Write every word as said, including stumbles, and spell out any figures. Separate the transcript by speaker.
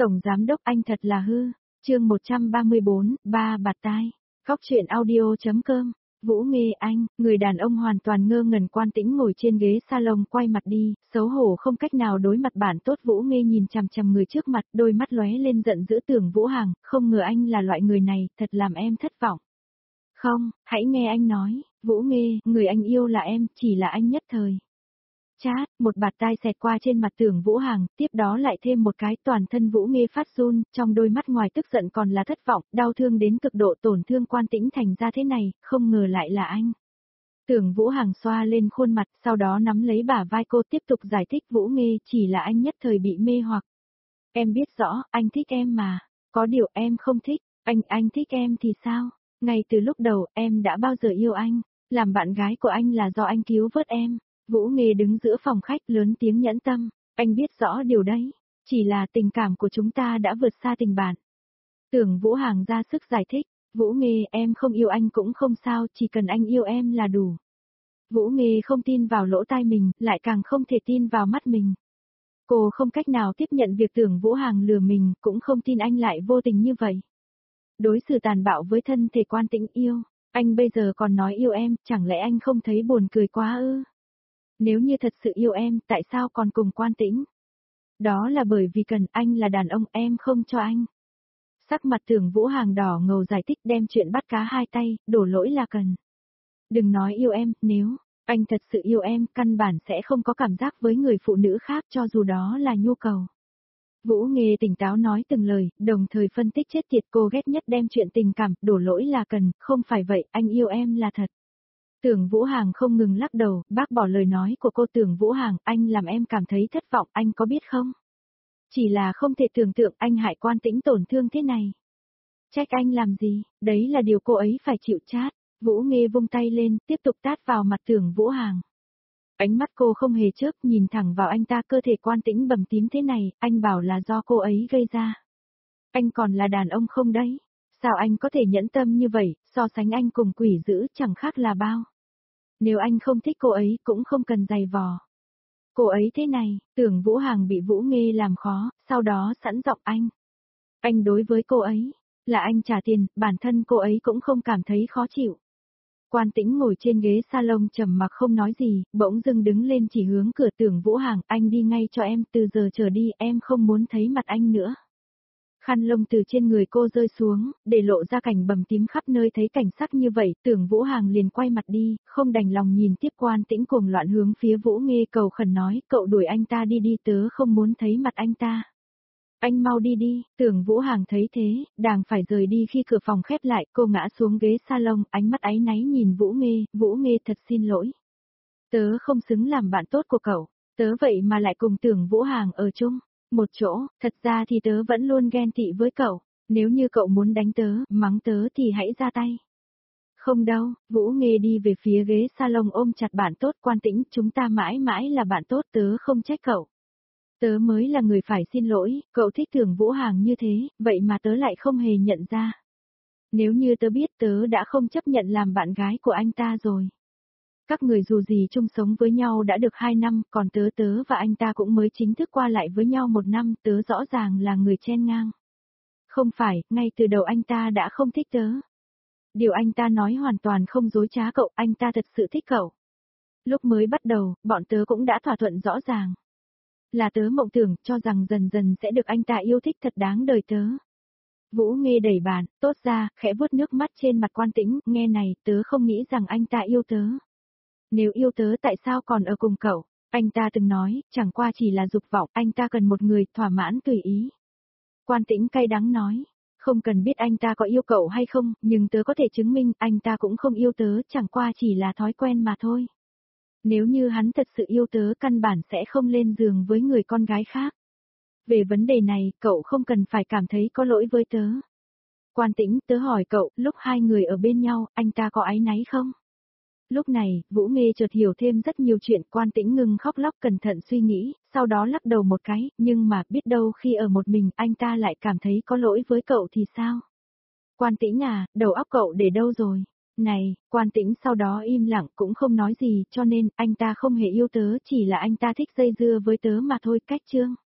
Speaker 1: Tổng giám đốc anh thật là hư. Chương một trăm ba mươi bốn, ba bạt tai. Góc truyện audio.com. Vũ Nghê anh, người đàn ông hoàn toàn ngơ ngẩn. Quan Tĩnh ngồi trên ghế salon quay mặt đi, xấu hổ không cách nào đối mặt bản tốt. Vũ Nghê nhìn chằm chằm người trước mặt, đôi mắt lóe lên giận dữ. Tưởng Vũ Hằng, không ngờ anh là loại người này, thật làm em thất vọng. Không, hãy nghe anh nói, Vũ Nghê, người anh yêu là em, chỉ là anh nhất thời. Chát, một bạt tai xẹt qua trên mặt Tưởng Vũ Hằng, tiếp đó lại thêm một cái. Toàn thân Vũ Nghê phát run, trong đôi mắt ngoài tức giận còn là thất vọng, đau thương đến cực độ. Tổn thương Quan Tĩnh thành ra thế này, không ngờ lại là anh. Tưởng Vũ Hằng xoa lên khuôn mặt, sau đó nắm lấy bả vai cô tiếp tục giải thích. Vũ Nghê, chỉ là anh nhất thời bị mê hoặc. Em biết rõ, anh thích em mà, có điều em không thích, anh, anh thích em thì sao? Ngay từ lúc đầu, em đã bao giờ yêu anh, làm bạn gái của anh là do anh cứu vớt em. Vũ Nghê đứng giữa phòng khách lớn tiếng nhẫn tâm, anh biết rõ điều đấy, chỉ là tình cảm của chúng ta đã vượt xa tình bạn. Tưởng Vũ Hằng ra sức giải thích, Vũ Nghê, em không yêu anh cũng không sao, chỉ cần anh yêu em là đủ. Vũ Nghê không tin vào lỗ tai mình, lại càng không thể tin vào mắt mình. Cô không cách nào tiếp nhận việc Tưởng Vũ Hằng lừa mình, cũng không tin anh lại vô tình như vậy. Đối xử tàn bạo với thân thể Quan Tĩnh yêu, anh bây giờ còn nói yêu em, chẳng lẽ anh không thấy buồn cười quá ư? Nếu như thật sự yêu em, tại sao còn cùng Quan Tĩnh? Đó là bởi vì cần, anh là đàn ông, em không cho anh. Sắc mặt Tưởng Vũ Hằng đỏ ngầu giải thích, đem chuyện bắt cá hai tay, đổ lỗi là cần. Đừng nói yêu em, nếu anh thật sự yêu em, căn bản sẽ không có cảm giác với người phụ nữ khác cho dù đó là nhu cầu. Vũ Nghê tỉnh táo nói từng lời, đồng thời phân tích chết tiệt. Cô ghét nhất đem chuyện tình cảm, đổ lỗi là cần, không phải vậy, anh yêu em là thật. Tưởng Vũ Hằng không ngừng lắc đầu, bác bỏ lời nói của cô. Tưởng Vũ Hằng, anh làm em cảm thấy thất vọng, anh có biết không? Chỉ là không thể tưởng tượng anh hại Quan Tĩnh tổn thương thế này. Trách anh làm gì, đấy là điều cô ấy phải chịu chát. Vũ Nghê vung tay lên, tiếp tục tát vào mặt Tưởng Vũ Hằng. Ánh mắt cô không hề chớp, nhìn thẳng vào anh ta. Cơ thể Quan Tĩnh bầm tím thế này, anh bảo là do cô ấy gây ra. Anh còn là đàn ông không đấy? Sao anh có thể nhẫn tâm như vậy, so sánh anh cùng quỷ dữ chẳng khác là bao. Nếu anh không thích cô ấy cũng không cần giày vò. Cô ấy thế này, Tưởng Vũ Hằng bị Vũ Nghê làm khó, sau đó sẵn giọng anh. Anh đối với cô ấy, là anh trả tiền, bản thân cô ấy cũng không cảm thấy khó chịu. Quan Tĩnh ngồi trên ghế salon trầm mặc không nói gì, bỗng dưng đứng lên chỉ hướng cửa. Tưởng Vũ Hằng, anh đi ngay cho em, từ giờ trở đi em không muốn thấy mặt anh nữa. Khăn lông từ trên người cô rơi xuống, để lộ ra cảnh bầm tím khắp nơi. Thấy cảnh sắc như vậy, Tưởng Vũ Hằng liền quay mặt đi, không đành lòng nhìn tiếp. Quan Tĩnh cuồng loạn hướng phía Vũ Nghê cầu khẩn nói, cậu đuổi anh ta đi đi, tớ không muốn thấy mặt anh ta. Anh mau đi đi. Tưởng Vũ Hằng thấy thế, đàng phải rời đi. Khi cửa phòng khép lại, cô ngã xuống ghế salon, ánh mắt áy náy nhìn Vũ Nghê. Vũ Nghê, thật xin lỗi. Tớ không xứng làm bạn tốt của cậu, tớ vậy mà lại cùng Tưởng Vũ Hằng ở chung một chỗ, thật ra thì tớ vẫn luôn ghen tị với cậu, nếu như cậu muốn đánh tớ, mắng tớ thì hãy ra tay. Không đâu, Vũ Nghê đi về phía ghế salon ôm chặt bạn tốt. Quan Tĩnh, chúng ta mãi mãi là bạn tốt, tớ không trách cậu. Tớ mới là người phải xin lỗi, cậu thích Tưởng Vũ Hằng như thế, vậy mà tớ lại không hề nhận ra. Nếu như tớ biết, tớ đã không chấp nhận làm bạn gái của anh ta rồi. Các người dù gì chung sống với nhau đã được hai năm, còn tớ tớ và anh ta cũng mới chính thức qua lại với nhau một năm, tớ rõ ràng là người chen ngang. Không phải, ngay từ đầu anh ta đã không thích tớ. Điều anh ta nói hoàn toàn không dối trá cậu, anh ta thật sự thích cậu. Lúc mới bắt đầu, bọn tớ cũng đã thỏa thuận rõ ràng. Là tớ mộng tưởng, cho rằng dần dần sẽ được anh ta yêu thích, thật đáng đời tớ. Vũ Nghê đẩy bàn, tốt ra, khẽ vuốt nước mắt trên mặt Quan Tĩnh, nghe này, tớ không nghĩ rằng anh ta yêu tớ. Nếu yêu tớ tại sao còn ở cùng cậu? Anh ta từng nói, chẳng qua chỉ là dục vọng, anh ta cần một người thỏa mãn tùy ý. Quan Tĩnh cay đắng nói, không cần biết anh ta có yêu cậu hay không, nhưng tớ có thể chứng minh anh ta cũng không yêu tớ, chẳng qua chỉ là thói quen mà thôi. Nếu như hắn thật sự yêu tớ, căn bản sẽ không lên giường với người con gái khác. Về vấn đề này, cậu không cần phải cảm thấy có lỗi với tớ. Quan Tĩnh, tớ hỏi cậu, lúc hai người ở bên nhau, anh ta có áy náy không? Lúc này, Vũ Nghê chợt hiểu thêm rất nhiều chuyện. Quan Tĩnh ngừng khóc lóc, cẩn thận suy nghĩ, sau đó lắc đầu một cái, nhưng mà biết đâu khi ở một mình anh ta lại cảm thấy có lỗi với cậu thì sao? Quan Tĩnh à, đầu óc cậu để đâu rồi? Này, Quan Tĩnh sau đó im lặng cũng không nói gì, cho nên anh ta không hề yêu tớ, chỉ là anh ta thích dây dưa với tớ mà thôi. Cách chương